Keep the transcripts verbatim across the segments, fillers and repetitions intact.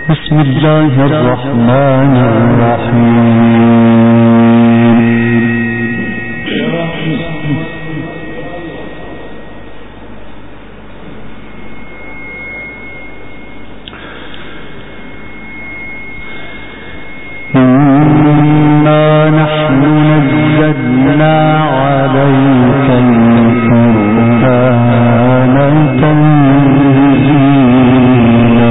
بسم الله الرحمن الرحيم. إنا نحن نزلنا عليك القرآن تنزيلا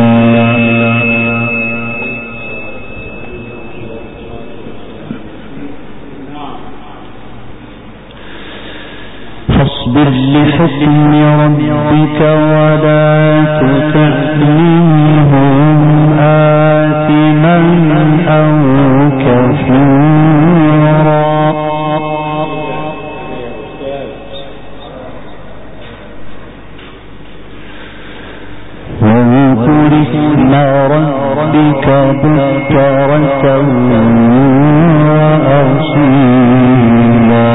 فاصبر لحكم ربك ولا تطع منهم آثما أو كفورا واذكر اسم ربك بكرة وأصيلا.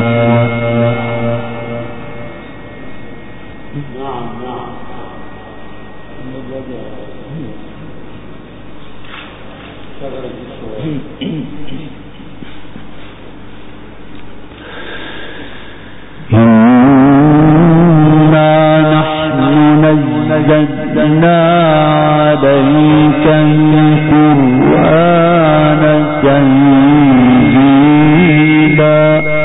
إنا نحن نزلنا عليك القرآن تنزيلا.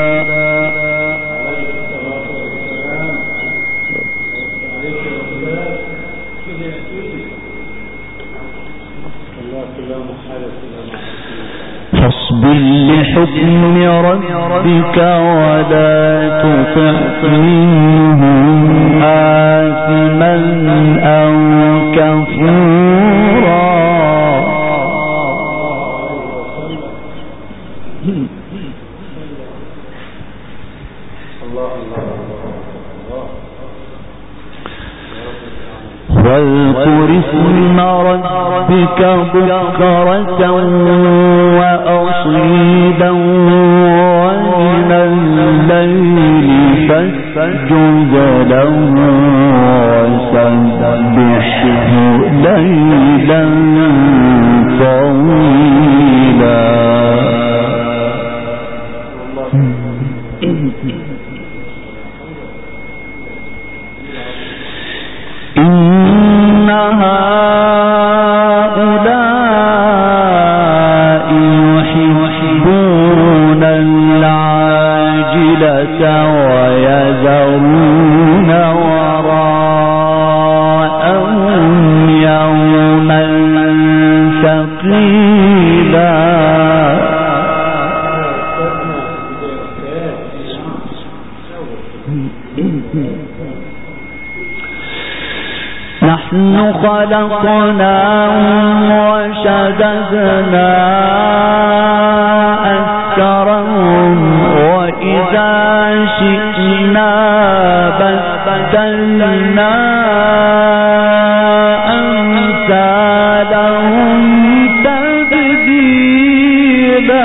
فاصبر لحكم ربك ولا تطع منهم آثما أو كفورا. واذكر اسم ربك بكرة وأصيلا ومن الليل فاسجد له وسبحه ليلا طويلا. إن هؤلاء يحبون العاجلة ويذرون وراءهم يوما ثقيلا. نحن خلقناهم وشددنا أسرهم وإذا شئنا بدلنا أمثالهم تبديلا.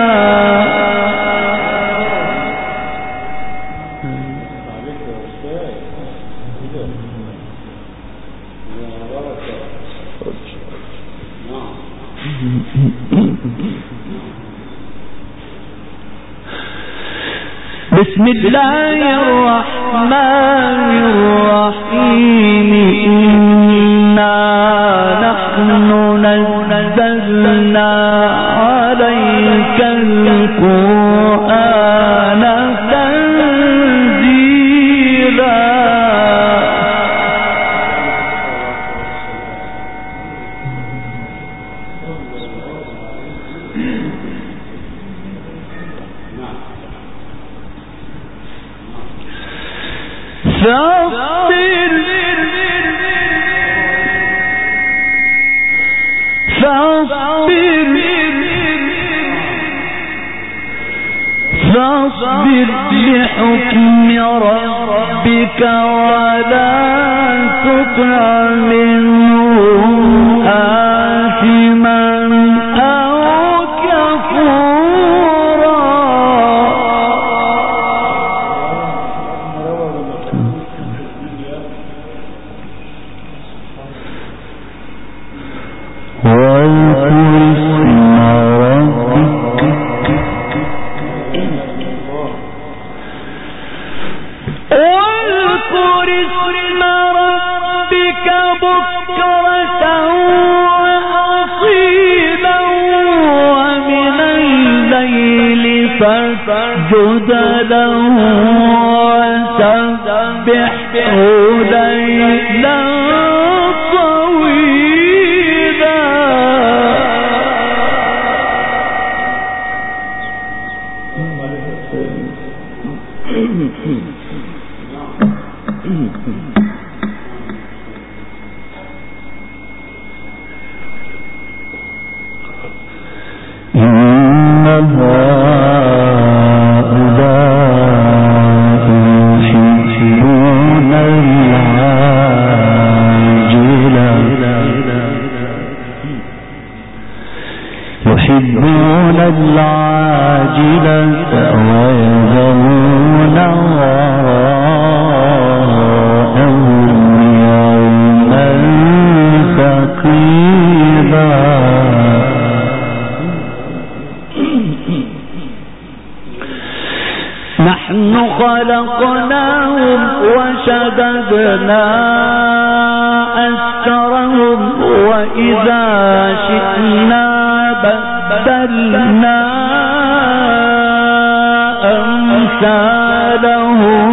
بسم الله الرحمن الرحيم. إنا نحن نزلنا عليك القرآن تنزيلا. فاصبر فاصبر فاصبر لحكم ربك ولا تطع منهم آثما أو كفورا. ليلا طويلا يحبون العاجلة ويذرون وراءهم يوما ثقيلا نحن خلقناهم وشددنا أسرهم وإذا شئنا بدلنا أمثالهم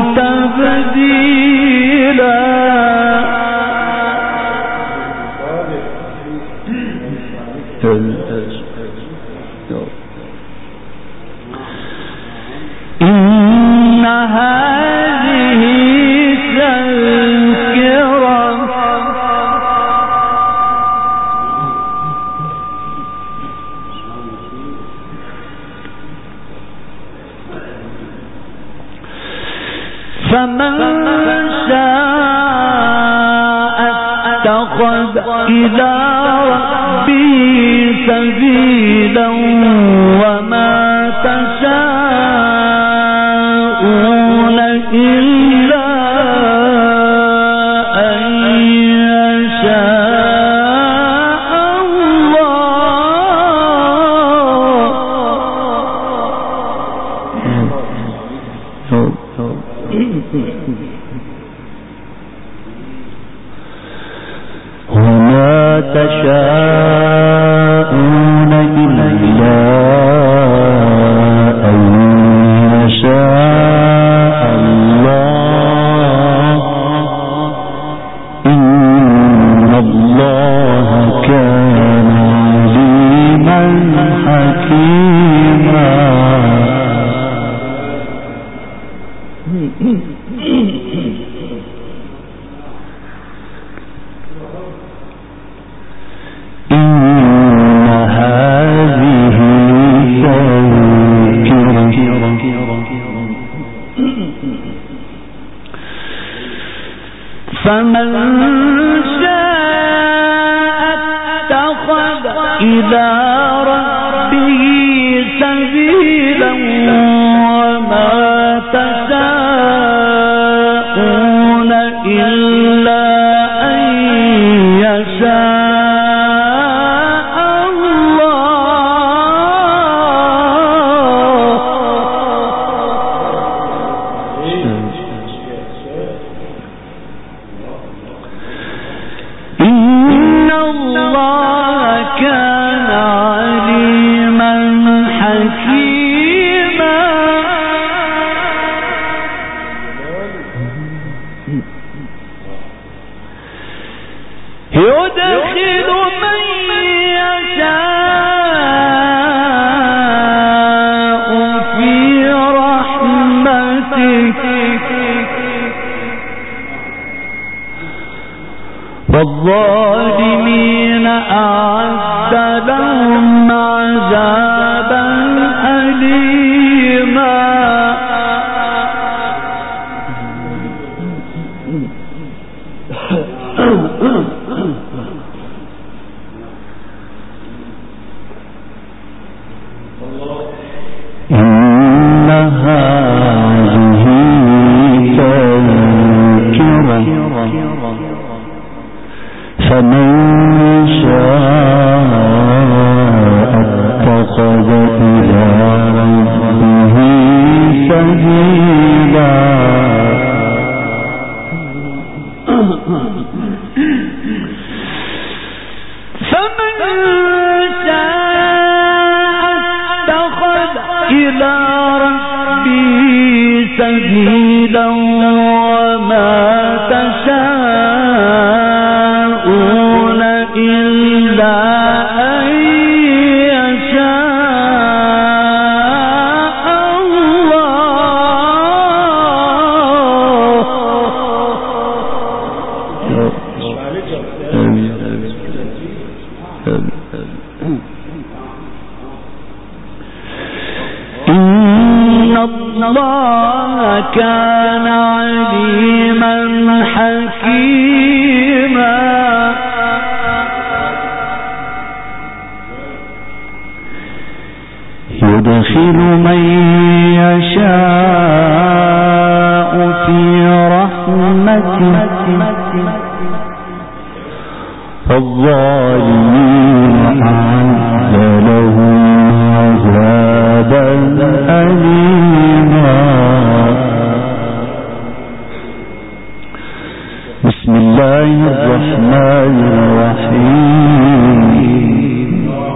تبديلا إن هذه تذكرة فمن شاء اتخذ إلى ربه سبيلا وما تشاءون إلا أن يشاء الله وما تشاءون إلا أن يشاء الله إن الله كان عليما حكيما فمن شاء اتخذ إلى ربه سبيلا وما تشاءون إلا أن يشاء إن الله كان عليما حكيما يدخل من يشاء في رحمته والظالمين أعد لهم عذابا أليما إن هذه تذكرة فمن شاء اتخذ إلى ربه سبيلا فمن شاء اتخذ إلى ربه سبيلا وما تشاءون إلا أن يشاء الله كان عليما حكيما يدخل من يشاء في رحمته فالظالمين أعد لهم عذابا أليما. بسم الله الرحمن الرحيم.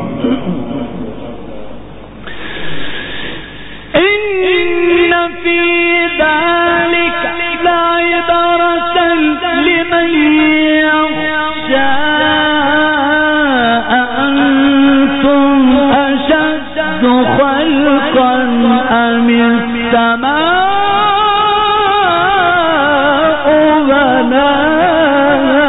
إن في ذلك لعبرة لمن يخشى أأنتم أشد خلقا أم السماء بناها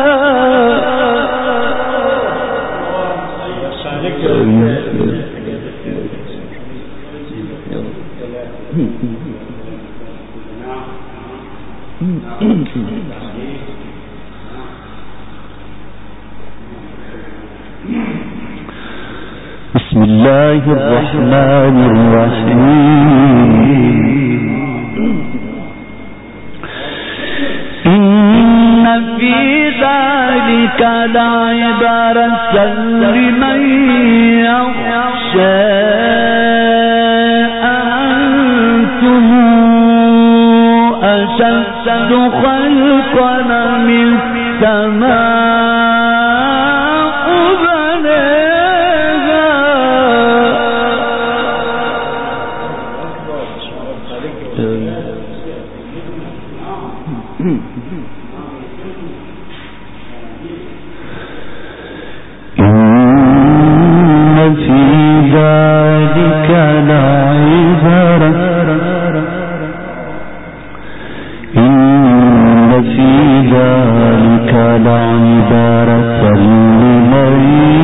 بسم الله الرحمن الرحيم. إن في ذلك لعبرة لمن يخشى أأنتم أشد خلقا من السماء بناها إن في ذلك لعبرة إن في ذلك لعبرة لمن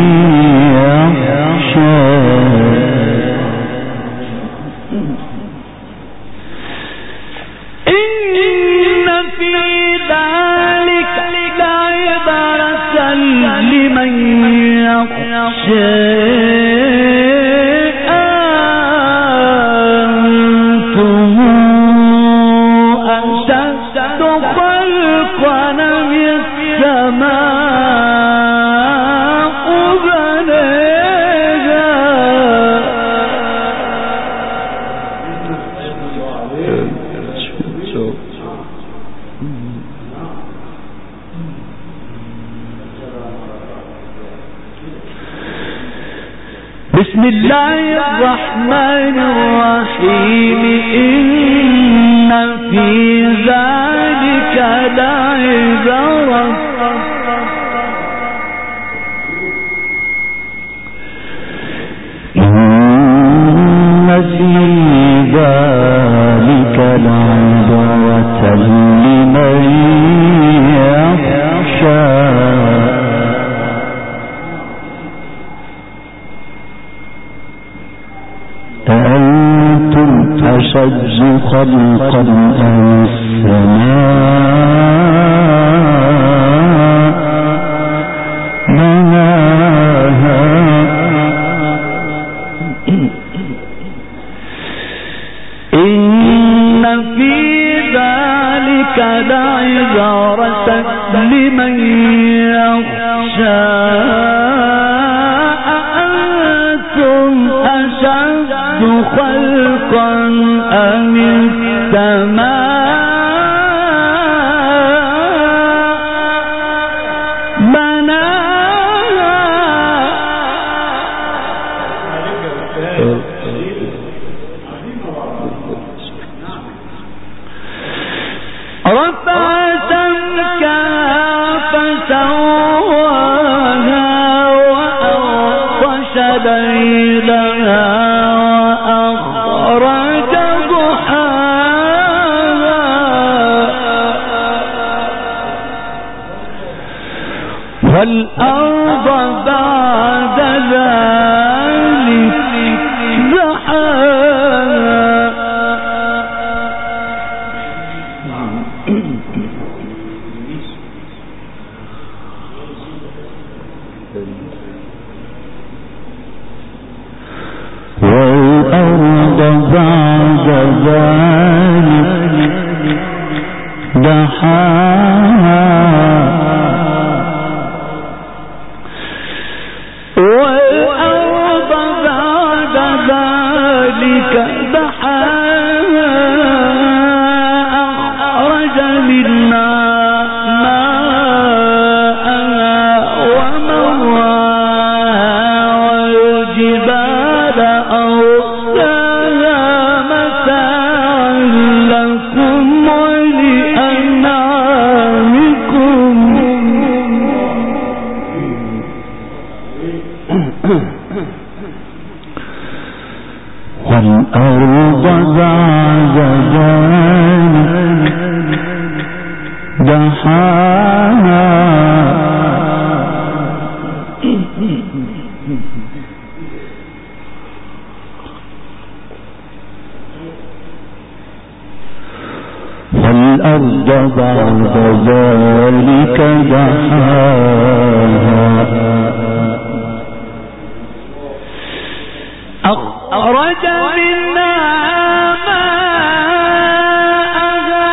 يخشى إن في ذلك لعبرة لمن يخشى أنتم أشد خلقا من السماء بناها بسم الله الرحمن الرحيم. إن في ذلك لعبرة إن في ذلك لعبرة لمن يخشى أأنتم أشد خلقا أم السماء بناها إن في ذلك لعبرة لمن يخشى أأنتم أشد خلقا أم السماء بناها ليلها وأخرج ضحاها والأرض بعد ذلك والأرض بعد ذلك دحاها والأرض بعد ذلك دحاها أخرج منها والأرض بعد ذلك دحاها والأرض بعد ذلك دحاها أخرج منها ماءها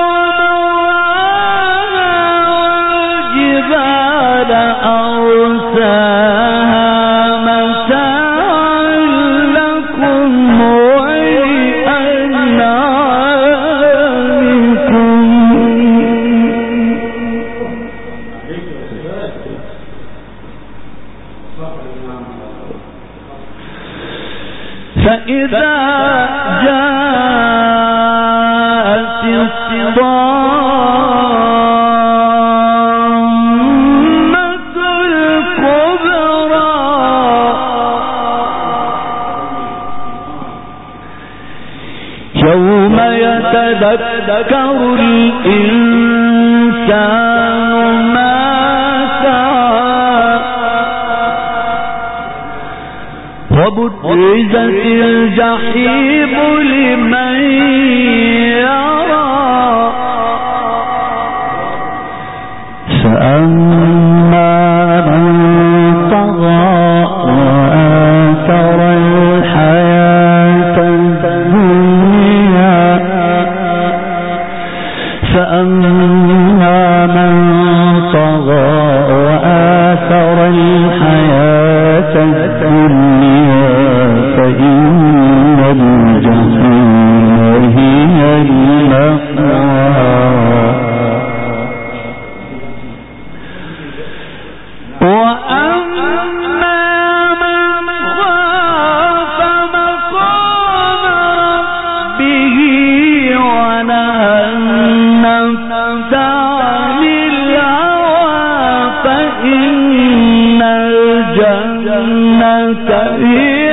والجبال أرساها متاعا لكم ولأنعامكم فإذا جاءت الطامة الكبرى يوم يتذكر الإنسان ما وبرزت الجحيم لمن يرى فأما من طغى وآثر الحياة الدنيا فأما من طغى وآثر الحياة الدنيا فإن الجحيم هي المأوى وأما من خاف مقام ربه ونهى النفس عن الهوى فإن الجنة هي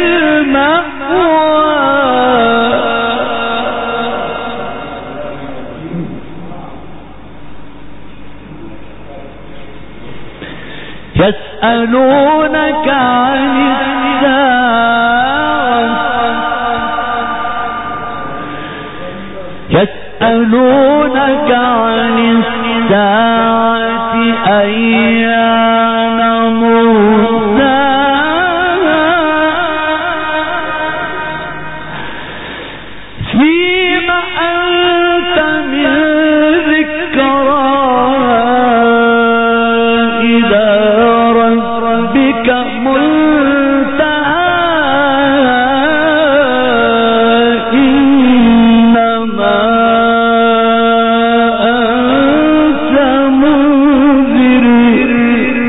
يسألونك عن الساعة يسألونك عن الساعة أيان مرساها فيما أنت من ذكراها إلى ربك منتهاها إنما أنت منذر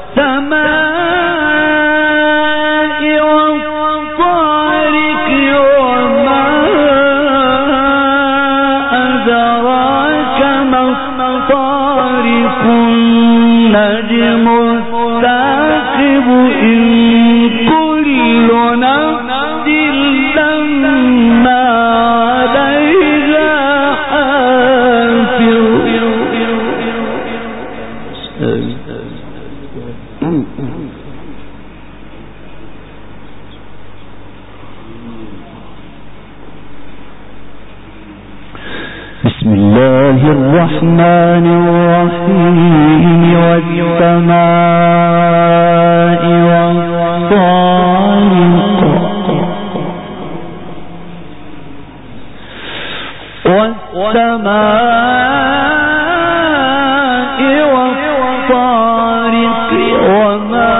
بسم الله الرحمن الرحيم والسماء والطارق والسماء والطارق وما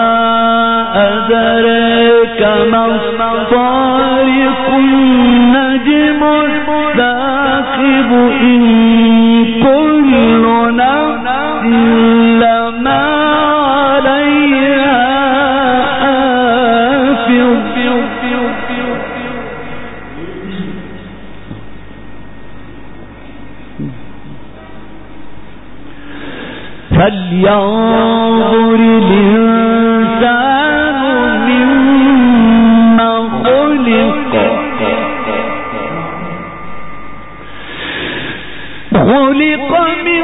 أدراك ما الطارق النجم الثاقب إن كل نفس لما عليها حافظ فلينظر الإنسان مما خلق خلق من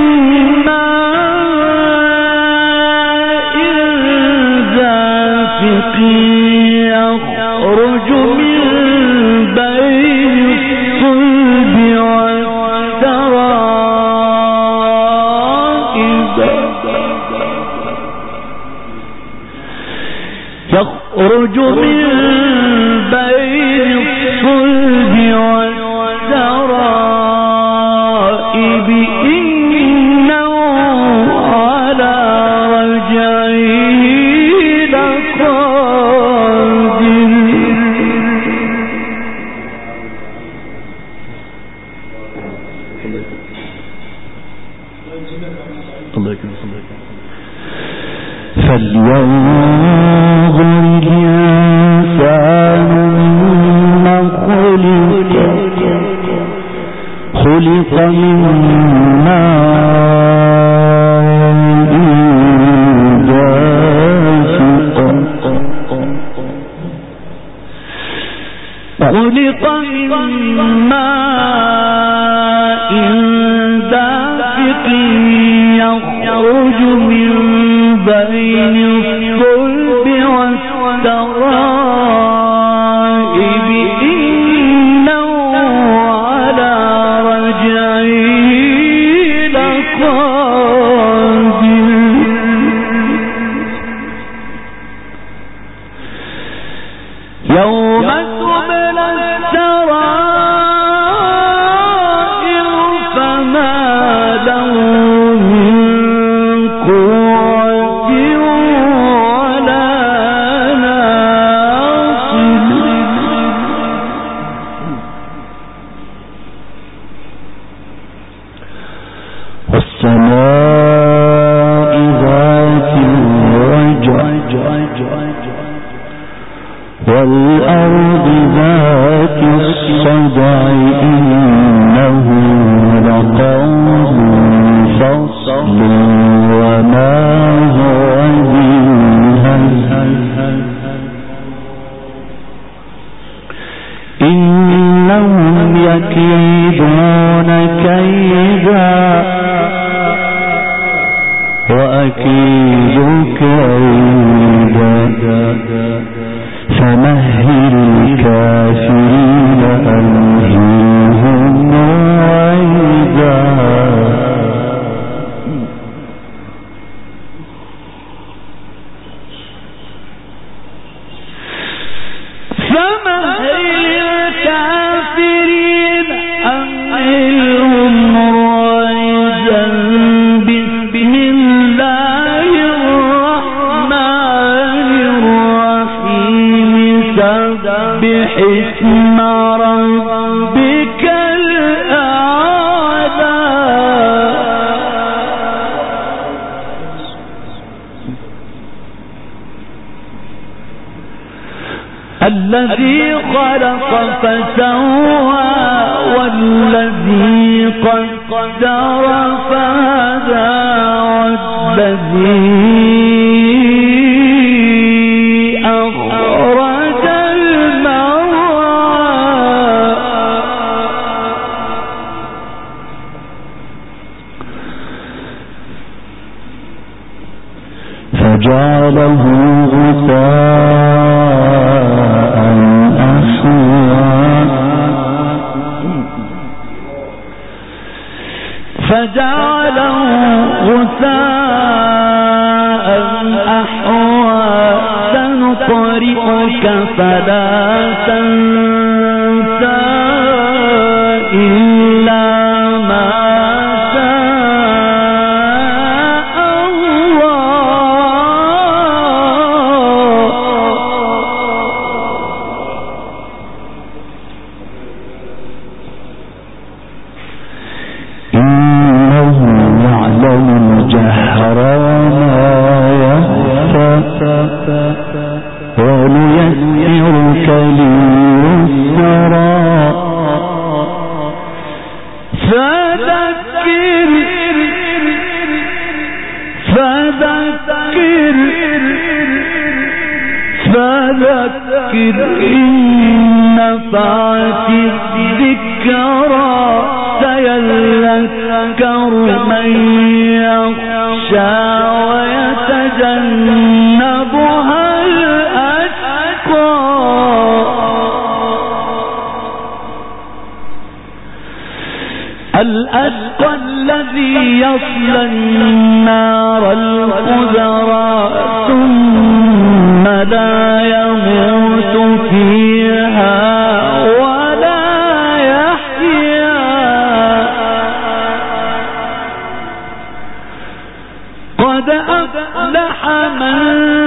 ماء دافق يخرج من بين الصلب والترائب يخرج من بين الصلب والترائب إنه على رجعه لقادر فلينظر الإنسان مما خلق خلق من ماء دافق خلق من ماء دافق يخرج من بين الصلب والترائب إنه على رجعه لقادر يوم تبلى السرائر فما له من قوة ولا ناصر والسماء ذات الرجع والأرض ذات الصدع إنه لقول فصل وما هو بالهزل إنهم يكيدون كيدا وأكيد كيدا فمهل الكافرين أمهلهم رويدا فمهل الكافرين أمهلهم رويدا بسم الله الرحمن الرحيم سبح اسم ربك الأعلى الذي خلق فسوى والذي قدر فهدى والذي أخرج المرعى فجعله غثاء أحوى فجعله غثاء أحوى سنقرئك فلا تنسى إلا ما شاء الجهر وما يخفى وليسرك لليسرى فذكر فذكر فذكر إن نفعت الذكرى سيذكر من يخشى ويتجنبها الأتقى الأتقى الذي يصلى النار الكبرى ثم لا يموت فيها ولا يحيا قد أفلح من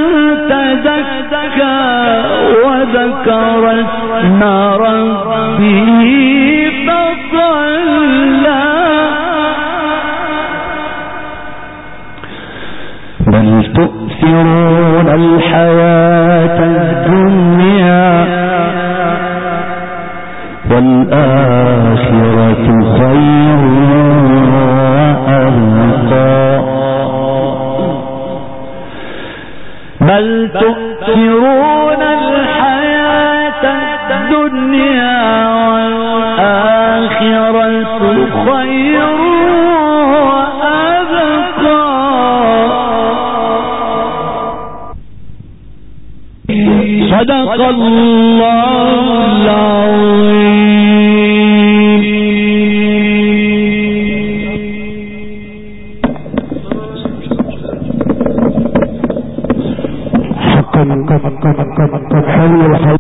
تزكى وذكر اسم ربه فصلى بل تؤثرون الحياة الدنيا والآخرة خير وأبقى بل تؤثرون الحياة الدنيا والآخرة خير وأبقى صدق الله العظيم. حقا حقا حقا حقا